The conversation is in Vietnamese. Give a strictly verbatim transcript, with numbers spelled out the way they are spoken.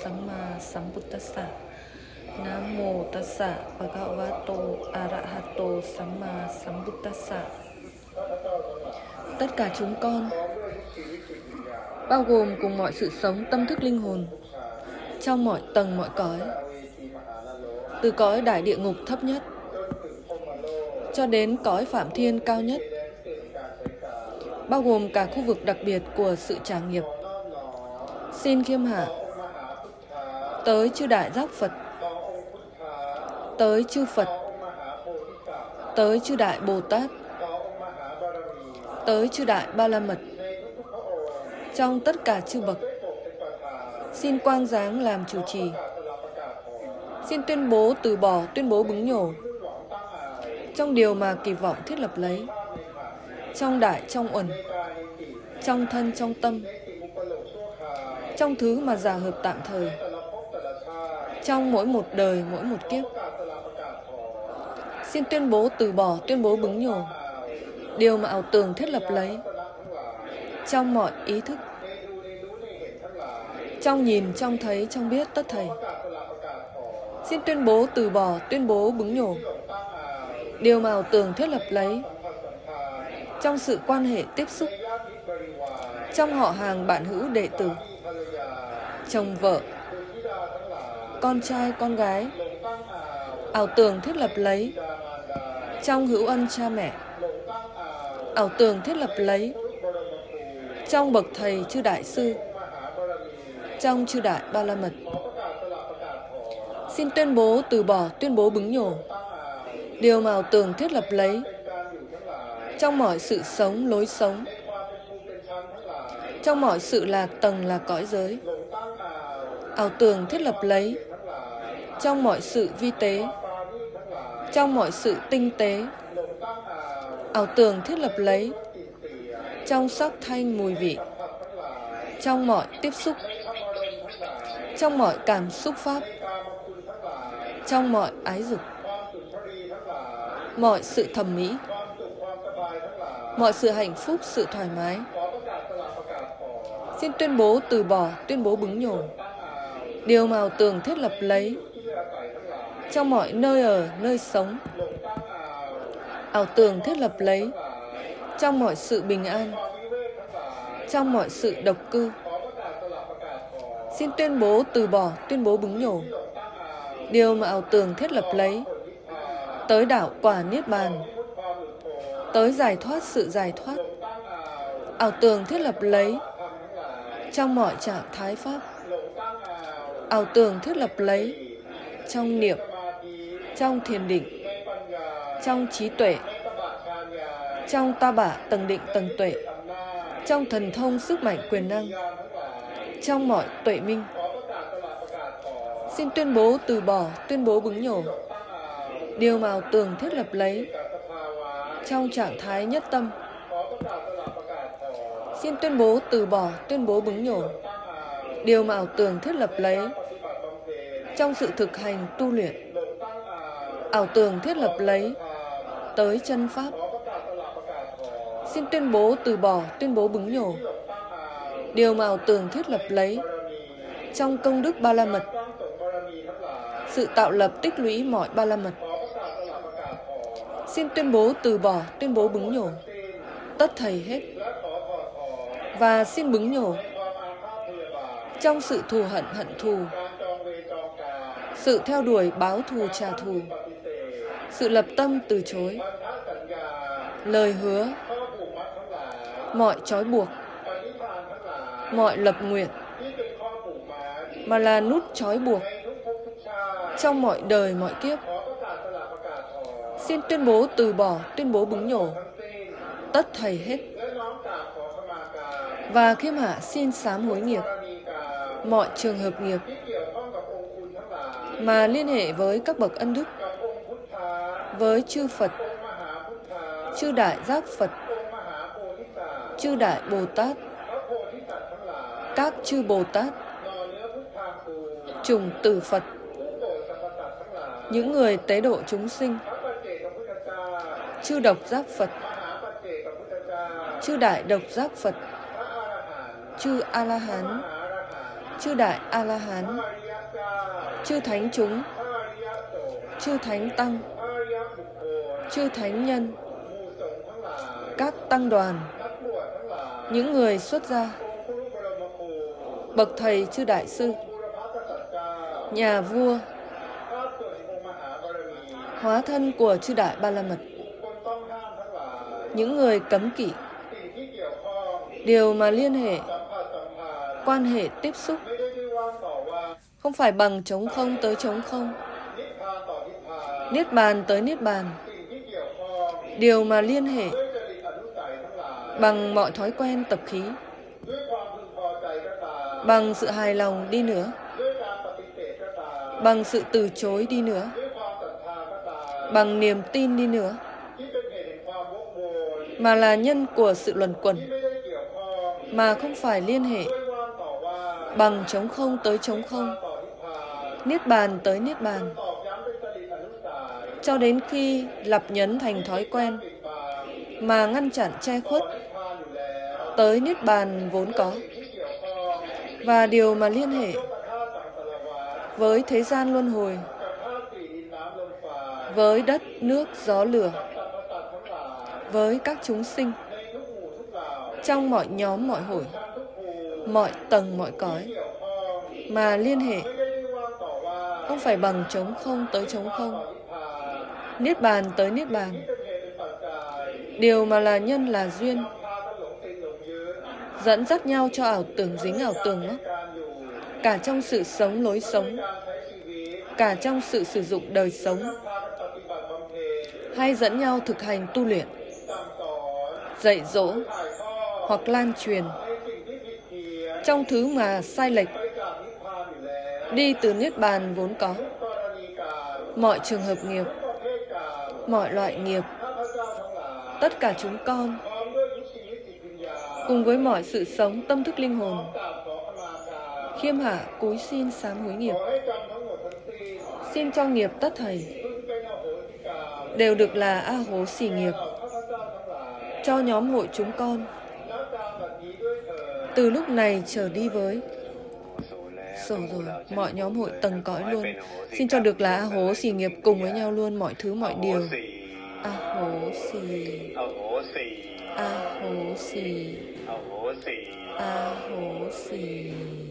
Samma Sambuddhassa. Nam mô Tassa Bhagavato Arahato Samma Sambuddhassa. Tất cả chúng con, bao gồm cùng mọi sự sống tâm thức linh hồn, trong mọi tầng mọi cõi, từ cõi đại địa ngục thấp nhất cho đến cõi phạm thiên cao nhất, bao gồm cả khu vực đặc biệt của sự trả nghiệp, xin khiêm hạ tới chư đại giác Phật, tới chư Phật, tới chư đại Bồ Tát, tới chư đại Ba La Mật, trong tất cả chư bậc, xin quang giáng làm chủ trì, xin tuyên bố từ bỏ, tuyên bố bứng nhổ trong điều mà kỳ vọng thiết lập lấy, trong đại trong uẩn, trong thân trong tâm, trong thứ mà giả hợp tạm thời, trong mỗi một đời mỗi một kiếp. Xin tuyên bố từ bỏ, tuyên bố bứng nhổ điều mà ảo tưởng thiết lập lấy, trong mọi ý thức, trong nhìn, trong thấy, trong biết tất thảy. Xin tuyên bố từ bỏ, tuyên bố bứng nhổ điều mà ảo tưởng thiết lập lấy, trong sự quan hệ tiếp xúc, trong họ hàng bạn hữu đệ tử, chồng vợ, con trai con gái, ảo tưởng thiết lập lấy, trong hữu ân cha mẹ, ảo tưởng thiết lập lấy, trong bậc thầy chư đại sư, trong chư đại Ba La Mật. Xin tuyên bố từ bỏ, tuyên bố bứng nhổ điều mà ảo tưởng thiết lập lấy, trong mọi sự sống, lối sống, trong mọi sự là tầng là cõi giới, ảo tưởng thiết lập lấy, trong mọi sự vi tế, trong mọi sự tinh tế, ảo tưởng thiết lập lấy, trong sắc thanh mùi vị, trong mọi tiếp xúc, trong mọi cảm xúc pháp, trong mọi ái dục, mọi sự thẩm mỹ, mọi sự hạnh phúc, sự thoải mái. Xin tuyên bố từ bỏ, tuyên bố bứng nhổ điều mà ảo tưởng thiết lập lấy, trong mọi nơi ở, nơi sống, ảo tưởng thiết lập lấy, trong mọi sự bình an, trong mọi sự độc cư. Xin tuyên bố từ bỏ, tuyên bố bứng nhổ điều mà ảo tưởng thiết lập lấy, tới đạo quả Niết Bàn, tới giải thoát sự giải thoát, ảo tưởng thiết lập lấy, trong mọi trạng thái pháp, ảo tưởng thiết lập lấy, trong niệm, trong thiền định, trong trí tuệ, trong ta bả tầng định tầng tuệ, trong thần thông sức mạnh quyền năng, trong mọi tuệ minh. Xin tuyên bố từ bỏ, tuyên bố bứng nhổ điều mà ảo tưởng thiết lập lấy, trong trạng thái nhất tâm. Xin tuyên bố từ bỏ, tuyên bố bứng nhổ điều mà ảo tưởng thiết lập lấy, trong sự thực hành tu luyện, ảo tưởng thiết lập lấy, tới chân pháp. Xin tuyên bố từ bỏ, tuyên bố bứng nhổ điều mà ảo tưởng thiết lập lấy, trong công đức Ba La Mật, sự tạo lập tích lũy mọi Ba La Mật. Xin tuyên bố từ bỏ, tuyên bố bứng nhổ tất thảy hết. Và xin bứng nhổ trong sự thù hận hận thù, sự theo đuổi báo thù trả thù, sự lập tâm từ chối, lời hứa, mọi trói buộc, mọi lập nguyện mà là nút trói buộc trong mọi đời mọi kiếp. Xin tuyên bố từ bỏ, tuyên bố bứng nhổ tất thảy hết. Và khiêm hạ xin sám hối nghiệp mọi trường hợp nghiệp mà liên hệ với các bậc ân đức, với chư Phật, chư đại giác Phật, chư đại Bồ Tát, các chư Bồ Tát, trùng tử Phật, những người tế độ chúng sinh, chư độc giác Phật, chư đại độc giác Phật, chư A-la-hán, chư Đại A-la-hán, chư Thánh chúng, chư Thánh tăng, chư Thánh nhân, các tăng đoàn, những người xuất gia, bậc thầy chư Đại sư, nhà vua, hóa thân của chư Đại Ba La Mật, những người cấm kỵ, điều mà liên hệ, quan hệ tiếp xúc, không phải bằng trống không tới trống không, niết bàn tới niết bàn, điều mà liên hệ, bằng mọi thói quen tập khí, bằng sự hài lòng đi nữa, bằng sự từ chối đi nữa, bằng niềm tin đi nữa, mà là nhân của sự luẩn quẩn, mà không phải liên hệ, bằng trống không tới trống không, niết bàn tới niết bàn, cho đến khi lặp nhấn thành thói quen, mà ngăn chặn che khuất, tới niết bàn vốn có, và điều mà liên hệ với thế gian luân hồi, với đất, nước, gió, lửa, với các chúng sinh, trong mọi nhóm, mọi hội, mọi tầng, mọi cõi, mà liên hệ, không phải bằng trống không tới trống không, niết bàn tới niết bàn, điều mà là nhân là duyên, dẫn dắt nhau cho ảo tưởng dính ảo tưởng đó, cả trong sự sống lối sống, cả trong sự sử dụng đời sống, hay dẫn nhau thực hành tu luyện, dạy dỗ hoặc lan truyền trong thứ mà sai lệch, đi từ niết bàn vốn có, mọi trường hợp nghiệp, mọi loại nghiệp, tất cả chúng con, cùng với mọi sự sống tâm thức linh hồn, khiêm hạ cúi xin sám hối nghiệp, xin cho nghiệp tất thảy đều được là A Hố Xỉ nghiệp cho nhóm hội chúng con, từ lúc này trở đi với. Rồi rồi, mọi nhóm hội tầng cõi luôn, xin cho được là A Hố Xỉ nghiệp cùng với nhau luôn, mọi thứ mọi điều. A Hố Xỉ, A Hố Xỉ, A Hố Xỉ.